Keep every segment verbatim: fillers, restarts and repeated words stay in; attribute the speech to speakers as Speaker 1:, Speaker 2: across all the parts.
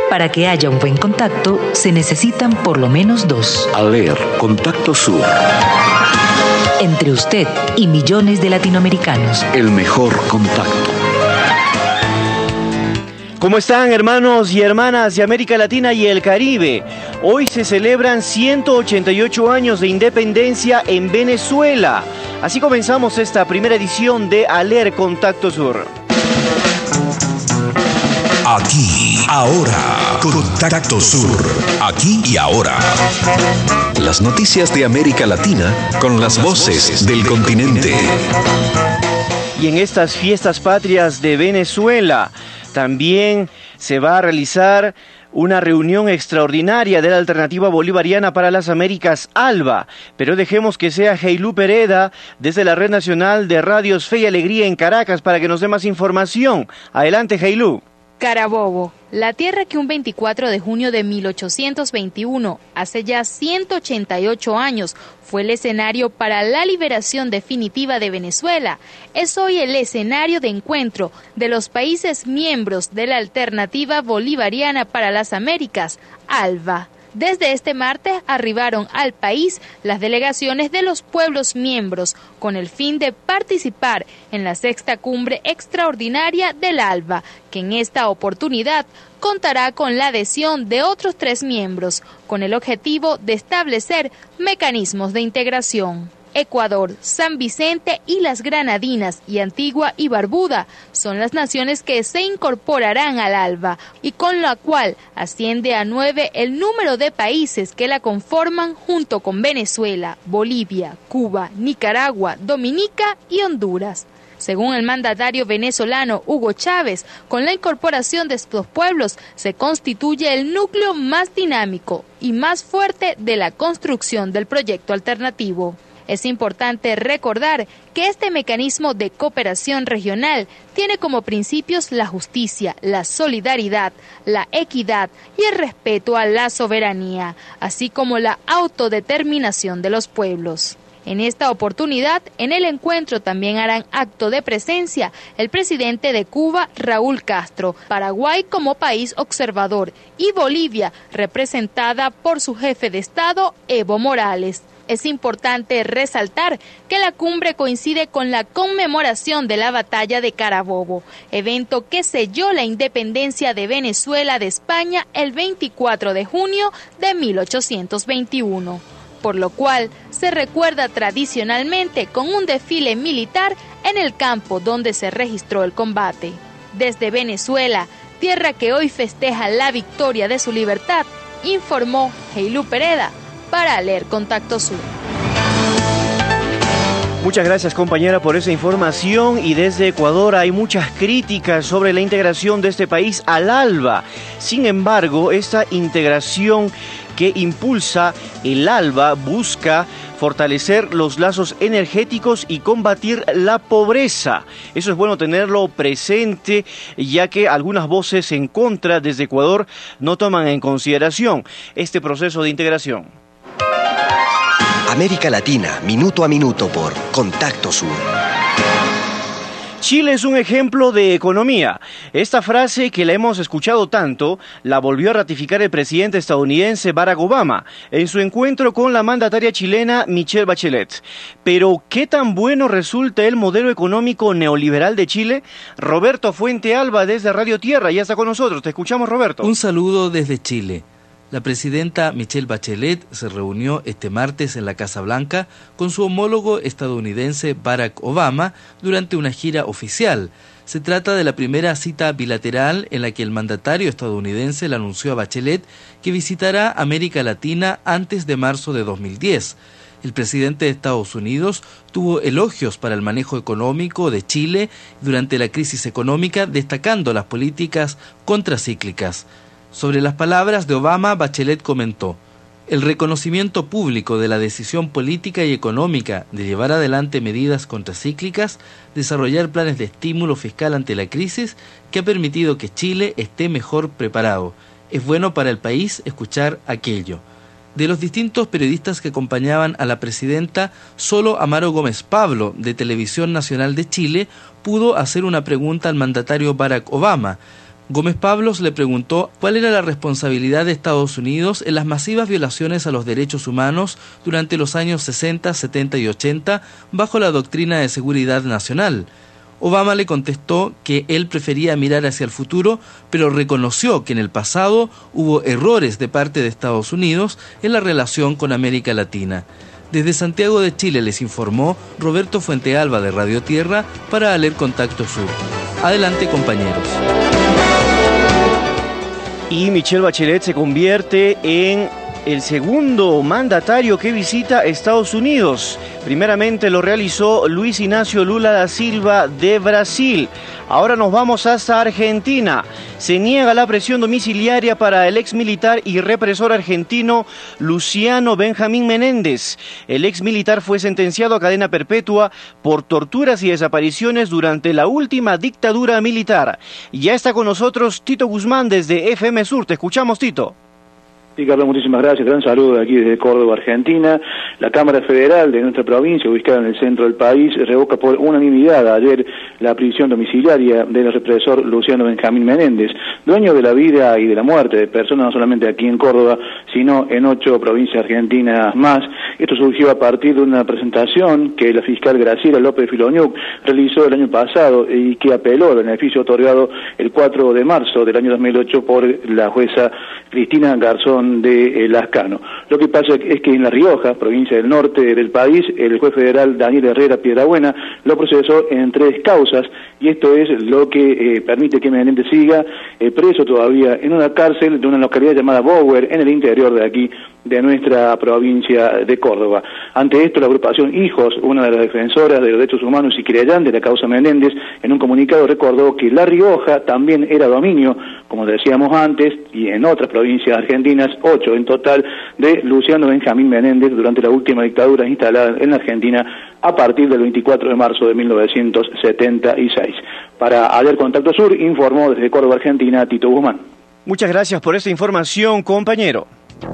Speaker 1: Para que haya un buen contacto, se necesitan por lo menos dos.
Speaker 2: ALER, Contacto Sur.
Speaker 1: Entre usted y millones de latinoamericanos.
Speaker 2: El mejor contacto.
Speaker 3: ¿Cómo están, hermanos y hermanas de América Latina y el Caribe? Hoy se celebran ciento ochenta y ocho años de independencia en Venezuela. Así comenzamos esta primera edición de ALER Contacto Sur.
Speaker 4: Aquí, ahora, Contacto Sur. Aquí y ahora.
Speaker 2: Las noticias de América Latina con las voces del continente.
Speaker 3: Y en estas fiestas patrias de Venezuela también se va a realizar una reunión extraordinaria de la Alternativa Bolivariana para las Américas, ALBA. Pero dejemos que sea Heilú Pereda desde la Red Nacional de Radios Fe y Alegría en Caracas para que nos dé más información. Adelante, Heilú.
Speaker 5: Carabobo, la tierra que un veinticuatro de junio de mil ochocientos veintiuno, hace ya ciento ochenta y ocho años, fue el escenario para la liberación definitiva de Venezuela, es hoy el escenario de encuentro de los países miembros de la Alternativa Bolivariana para las Américas, ALBA. Desde este martes arribaron al país las delegaciones de los pueblos miembros con el fin de participar en la sexta cumbre extraordinaria del ALBA, que en esta oportunidad contará con la adhesión de otros tres miembros, con el objetivo de establecer mecanismos de integración. Ecuador, San Vicente y las Granadinas y Antigua y Barbuda son las naciones que se incorporarán al ALBA y con la cual asciende a nueve el número de países que la conforman junto con Venezuela, Bolivia, Cuba, Nicaragua, Dominica y Honduras. Según el mandatario venezolano Hugo Chávez, con la incorporación de estos pueblos se constituye el núcleo más dinámico y más fuerte de la construcción del proyecto alternativo. Es importante recordar que este mecanismo de cooperación regional tiene como principios la justicia, la solidaridad, la equidad y el respeto a la soberanía, así como la autodeterminación de los pueblos. En esta oportunidad, en el encuentro también harán acto de presencia el presidente de Cuba, Raúl Castro, Paraguay como país observador y Bolivia, representada por su jefe de Estado, Evo Morales. Es importante resaltar que la cumbre coincide con la conmemoración de la Batalla de Carabobo, evento que selló la independencia de Venezuela de España el veinticuatro de junio de mil ochocientos veintiuno, por lo cual se recuerda tradicionalmente con un desfile militar en el campo donde se registró el combate. Desde Venezuela, tierra que hoy festeja la victoria de su libertad, informó Heilú Pereda para ALER Contacto Sur.
Speaker 3: Muchas gracias, compañera, por esa información. Y desde Ecuador hay muchas críticas sobre la integración de este país al ALBA. Sin embargo, esta integración que impulsa el ALBA busca fortalecer los lazos energéticos y combatir la pobreza. Eso es bueno tenerlo presente, ya que algunas voces en contra desde Ecuador no toman en consideración este proceso de integración.
Speaker 6: América Latina, minuto a minuto por Contacto Sur.
Speaker 3: Chile es un ejemplo de economía. Esta frase que la hemos escuchado tanto, la volvió a ratificar el presidente estadounidense Barack Obama en su encuentro con la mandataria chilena Michelle Bachelet. Pero, ¿qué tan bueno resulta el modelo económico neoliberal de Chile? Roberto Fuente Alba desde Radio Tierra ya está con nosotros. Te escuchamos, Roberto.
Speaker 7: Un saludo desde Chile. La presidenta Michelle Bachelet se reunió este martes en la Casa Blanca con su homólogo estadounidense Barack Obama durante una gira oficial. Se trata de la primera cita bilateral en la que el mandatario estadounidense le anunció a Bachelet que visitará América Latina antes de marzo de dos mil diez. El presidente de Estados Unidos tuvo elogios para el manejo económico de Chile durante la crisis económica, destacando las políticas contracíclicas. Sobre las palabras de Obama, Bachelet comentó: el reconocimiento público de la decisión política y económica de llevar adelante medidas contracíclicas, desarrollar planes de estímulo fiscal ante la crisis, que ha permitido que Chile esté mejor preparado. Es bueno para el país escuchar aquello. De los distintos periodistas que acompañaban a la presidenta, solo Amaro Gómez Pablo, de Televisión Nacional de Chile, pudo hacer una pregunta al mandatario Barack Obama. Gómez Pablos le preguntó cuál era la responsabilidad de Estados Unidos en las masivas violaciones a los derechos humanos durante los años sesenta, setenta y ochenta bajo la doctrina de seguridad nacional. Obama le contestó que él prefería mirar hacia el futuro, pero reconoció que en el pasado hubo errores de parte de Estados Unidos en la relación con América Latina. Desde Santiago de Chile les informó Roberto Fuentealba de Radio Tierra para Aler Contacto Sur. Adelante, compañeros.
Speaker 3: Y Michelle Bachelet se convierte en el segundo mandatario que visita Estados Unidos. Primeramente lo realizó Luis Ignacio Lula da Silva de Brasil. Ahora nos vamos hasta Argentina. Se niega la prisión domiciliaria para el ex militar y represor argentino Luciano Benjamín Menéndez. El ex militar fue sentenciado a cadena perpetua por torturas y desapariciones durante la última dictadura militar. Ya está con nosotros Tito Guzmán desde F M Sur. Te escuchamos, Tito.
Speaker 8: Sí, Carlos, muchísimas gracias. Gran saludo aquí desde Córdoba, Argentina. La Cámara Federal de nuestra provincia, ubicada en el centro del país, revoca por unanimidad ayer la prisión domiciliaria del represor Luciano Benjamín Menéndez, dueño de la vida y de la muerte de personas no solamente aquí en Córdoba, sino en ocho provincias argentinas más. Esto surgió a partir de una presentación que la fiscal Graciela López Filoñuc realizó el año pasado y que apeló al beneficio otorgado el cuatro de marzo del año dos mil ocho por la jueza Cristina Garzón de eh, Lascano. Lo que pasa es que en La Rioja, provincia del norte del país, el juez federal Daniel Herrera Piedrabuena lo procesó en tres causas, y esto es lo que eh, permite que Menéndez siga eh, preso todavía en una cárcel de una localidad llamada Bower, en el interior de aquí, de nuestra provincia de Córdoba. Ante esto, la agrupación Hijos, una de las defensoras de los derechos humanos y creyente de la causa Menéndez, en un comunicado recordó que La Rioja también era dominio, como decíamos antes, y en otras provincias argentinas, ocho en total, de Luciano Benjamín Menéndez durante la última dictadura instalada en la Argentina a partir del veinticuatro de marzo de mil novecientos setenta y seis. Para Aler Contacto Sur, informó desde Córdoba, Argentina, Tito Guzmán.
Speaker 3: Muchas gracias por esta información, compañero.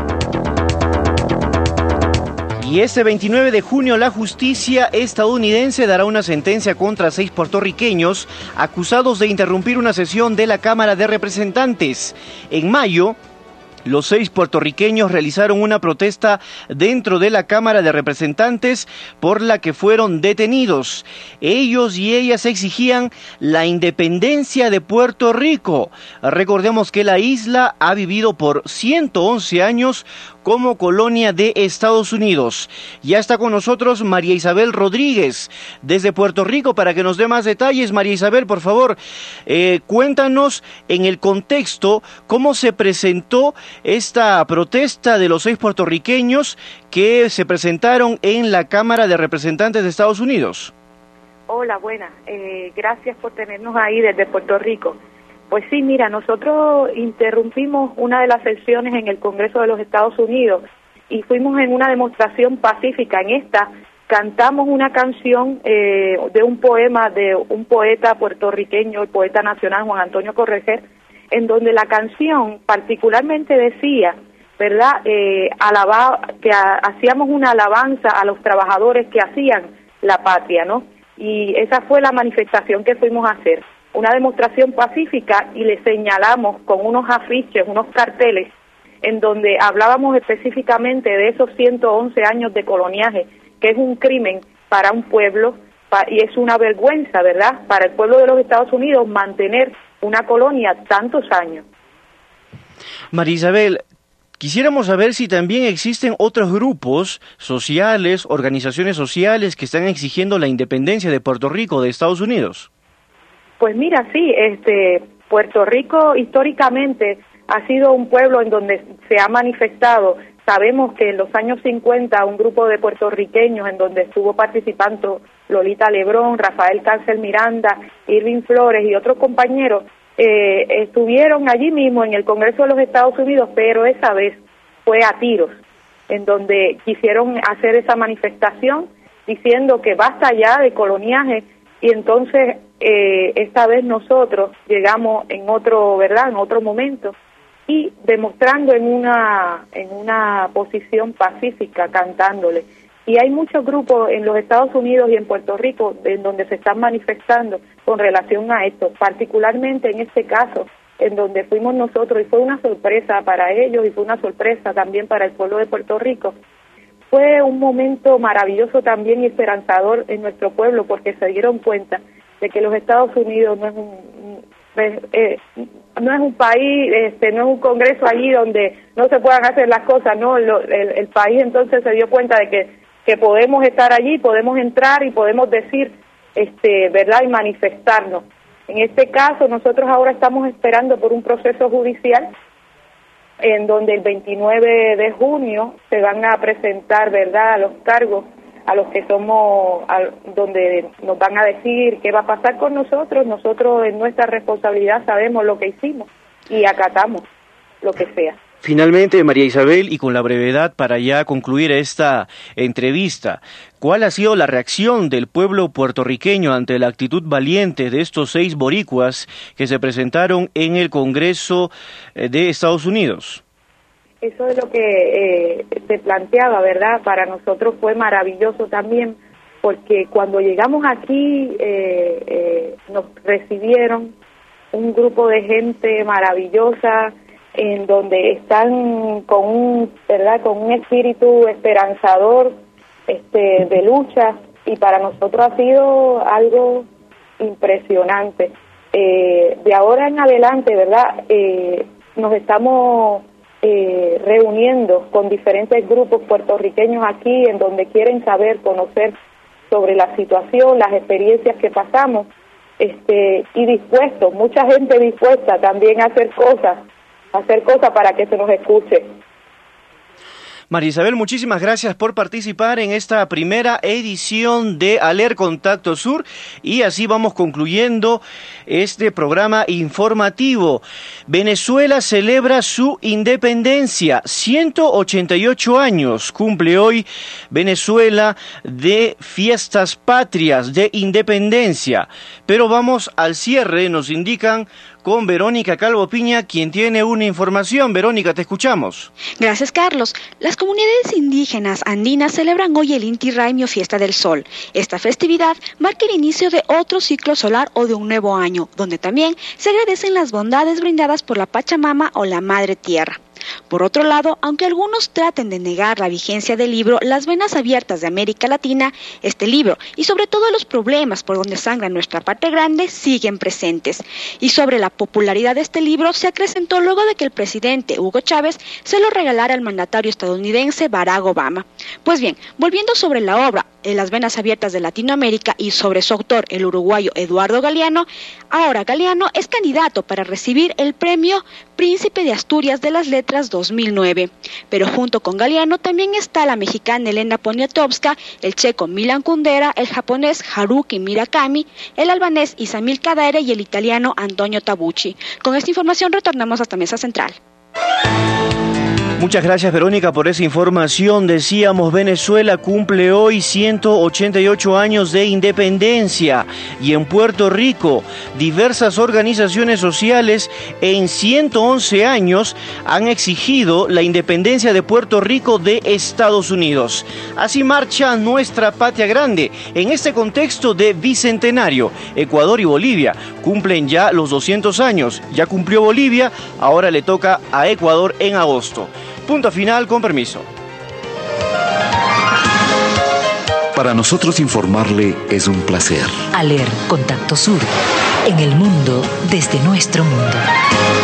Speaker 3: Y este veintinueve de junio la justicia estadounidense dará una sentencia contra seis puertorriqueños acusados de interrumpir una sesión de la Cámara de Representantes. En mayo, los seis puertorriqueños realizaron una protesta dentro de la Cámara de Representantes por la que fueron detenidos. Ellos y ellas exigían la independencia de Puerto Rico. Recordemos que la isla ha vivido por ciento once años como colonia de Estados Unidos. Ya está con nosotros María Isabel Rodríguez desde Puerto Rico para que nos dé más detalles. María Isabel, por favor, eh, cuéntanos en el contexto cómo se presentó esta protesta de los seis puertorriqueños que se presentaron en la Cámara de Representantes de Estados Unidos.
Speaker 9: Hola, buenas. Eh, gracias por tenernos ahí desde Puerto Rico. Pues sí, mira, nosotros interrumpimos una de las sesiones en el Congreso de los Estados Unidos y fuimos en una demostración pacífica. En esta cantamos una canción eh, de un poema de un poeta puertorriqueño, el poeta nacional Juan Antonio Correger, en donde la canción particularmente decía, ¿verdad?, eh, alababa, que a, hacíamos una alabanza a los trabajadores que hacían la patria, ¿no? Y esa fue la manifestación que fuimos a hacer. Una demostración pacífica, y le señalamos con unos afiches, unos carteles, en donde hablábamos específicamente de esos ciento once años de coloniaje, que es un crimen para un pueblo, pa, y es una vergüenza, ¿verdad?, para el pueblo de los Estados Unidos mantener una colonia tantos años.
Speaker 3: María Isabel, quisiéramos saber si también existen otros grupos sociales, organizaciones sociales que están exigiendo la independencia de Puerto Rico de Estados Unidos.
Speaker 9: Pues mira, sí, este, Puerto Rico históricamente ha sido un pueblo en donde se ha manifestado. Sabemos que en los años cincuenta un grupo de puertorriqueños en donde estuvo participando Lolita Lebrón, Rafael Cáncer Miranda, Irving Flores y otros compañeros, eh, estuvieron allí mismo en el Congreso de los Estados Unidos, pero esa vez fue a tiros, en donde quisieron hacer esa manifestación diciendo que basta ya de coloniaje. Y entonces eh, esta vez nosotros llegamos en otro, ¿verdad?, en otro momento, y demostrando en una en una posición pacífica, cantándole. Y hay muchos grupos en los Estados Unidos y en Puerto Rico en donde se están manifestando con relación a esto, particularmente en este caso en donde fuimos nosotros, y fue una sorpresa para ellos y fue una sorpresa también para el pueblo de Puerto Rico. Fue un momento maravilloso también y esperanzador en nuestro pueblo, porque se dieron cuenta de que los Estados Unidos no es un eh, no es un país, este, no es un congreso allí donde no se puedan hacer las cosas, no, Lo, el, el país entonces se dio cuenta de que, que podemos estar allí, podemos entrar y podemos decir, este, verdad, y manifestarnos. En este caso, nosotros ahora estamos esperando por un proceso judicial en donde el veintinueve de junio se van a presentar, verdad, los cargos a los que somos, a, donde nos van a decir qué va a pasar con nosotros. Nosotros en nuestra responsabilidad sabemos lo que hicimos y acatamos lo que sea.
Speaker 3: Finalmente, María Isabel, y con la brevedad para ya concluir esta entrevista, ¿cuál ha sido la reacción del pueblo puertorriqueño ante la actitud valiente de estos seis boricuas que se presentaron en el Congreso de Estados Unidos?
Speaker 9: Eso es lo que eh, se planteaba, ¿verdad? Para nosotros fue maravilloso también, porque cuando llegamos aquí eh, eh, nos recibieron un grupo de gente maravillosa, en donde están con un, ¿verdad?, con un espíritu esperanzador, este, de lucha, y para nosotros ha sido algo impresionante. Eh, de ahora en adelante, ¿verdad?, eh, nos estamos eh, reuniendo con diferentes grupos puertorriqueños aquí, en donde quieren saber, conocer sobre la situación, las experiencias que pasamos, este, y dispuestos, mucha gente dispuesta también a hacer cosas, hacer cosas para que se nos escuche.
Speaker 3: María Isabel, muchísimas gracias por participar en esta primera edición de Aler Contacto Sur, y así vamos concluyendo este programa informativo. Venezuela celebra su independencia, ciento ochenta y ocho años cumple hoy Venezuela de fiestas patrias, de independencia. Pero vamos al cierre, nos indican, con Verónica Calvo Piña, quien tiene una información. Verónica, te escuchamos.
Speaker 10: Gracias, Carlos. Las comunidades indígenas andinas celebran hoy el Inti Raymi o Fiesta del Sol. Esta festividad marca el inicio de otro ciclo solar o de un nuevo año, donde también se agradecen las bondades brindadas por la Pachamama o la Madre Tierra. Por otro lado, aunque algunos traten de negar la vigencia del libro Las Venas Abiertas de América Latina, este libro y sobre todo los problemas por donde sangra nuestra patria grande siguen presentes. Y sobre la popularidad de este libro se acrecentó luego de que el presidente Hugo Chávez se lo regalara al mandatario estadounidense Barack Obama. Pues bien, volviendo sobre la obra Las Venas Abiertas de Latinoamérica y sobre su autor, el uruguayo Eduardo Galeano, ahora Galeano es candidato para recibir el premio Príncipe de Asturias de las Letras dos mil nueve. Pero junto con Galeano también está la mexicana Elena Poniatowska, el checo Milan Kundera, el japonés Haruki Murakami, el albanés Isamil Kadare y el italiano Antonio Tabucci. Con esta información retornamos hasta Mesa Central.
Speaker 3: Muchas gracias, Verónica, por esa información. Decíamos, Venezuela cumple hoy ciento ochenta y ocho años de independencia, y en Puerto Rico diversas organizaciones sociales en ciento once años han exigido la independencia de Puerto Rico de Estados Unidos. Así marcha nuestra patria grande en este contexto de bicentenario. Ecuador y Bolivia cumplen ya los doscientos años. Ya cumplió Bolivia, ahora le toca a Ecuador en agosto. Punto final, con permiso.
Speaker 2: Para nosotros informarle es un placer.
Speaker 1: Aler Contacto Sur, en el mundo desde nuestro mundo.